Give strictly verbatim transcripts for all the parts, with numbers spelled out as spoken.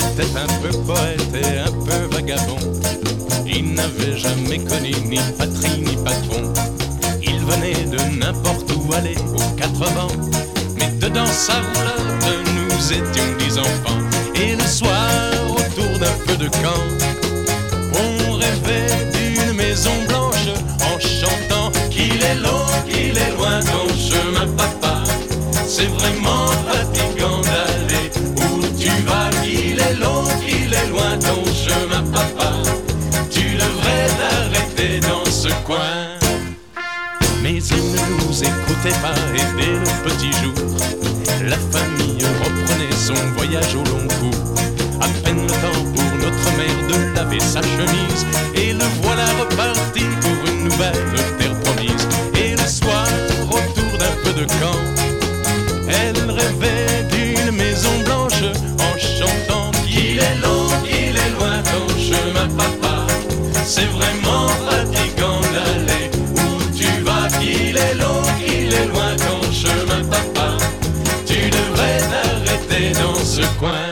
était un peu poète et un peu vagabond. Il n'avait jamais connu ni patrie ni patron. Il venait de n'importe où aller aux quatre vents. Mais dedans sa roulotte, nous étions dix enfants. Et le soir, autour d'un feu de camp, on rêvait d'une maison blanche en chantant qu'il est long, qu'il est loin ton chemin, papa. C'est vraiment fatigant d'aller où tu vas, qu'il est long, qu'il est loin ton chemin, papa. Tu devrais t'arrêter dans ce coin. Mais il ne nous écoutait pas et dès le petit jour, la famille reprenait son voyage au long cours. À peine le temps pour notre mère de laver sa chemise, et le voilà reparti pour une nouvelle terre promise. Et le soir, autour d'un feu de camp, elle rêvait d'une maison blanche en chantant qu'il est long, qu'il est loin ton chemin, papa. C'est vraiment fatigant d'aller où tu vas, qu'il est long, qu'il est loin ton chemin, papa. Tu devrais t'arrêter dans ce coin.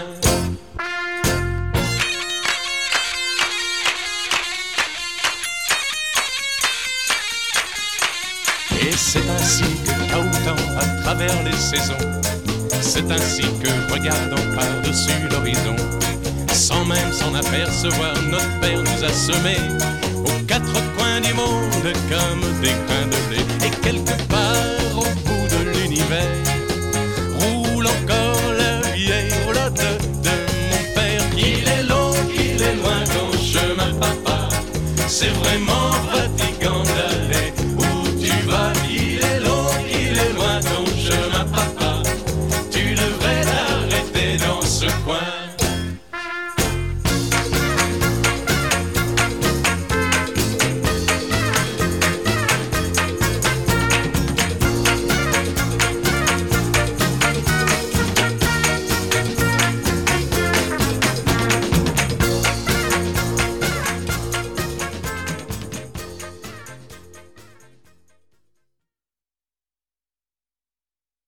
Et c'est ainsi que cahotant à travers les saisons, c'est ainsi que regardant par-dessus l'horizon, sans même s'en apercevoir, notre père nous a semés aux quatre coins du monde comme des grains de blé. Et quelque part au bout de l'univers roule encore la vieille roulotte de mon père. Qu'il est long, qu'il est loin ton chemin, papa. C'est vraiment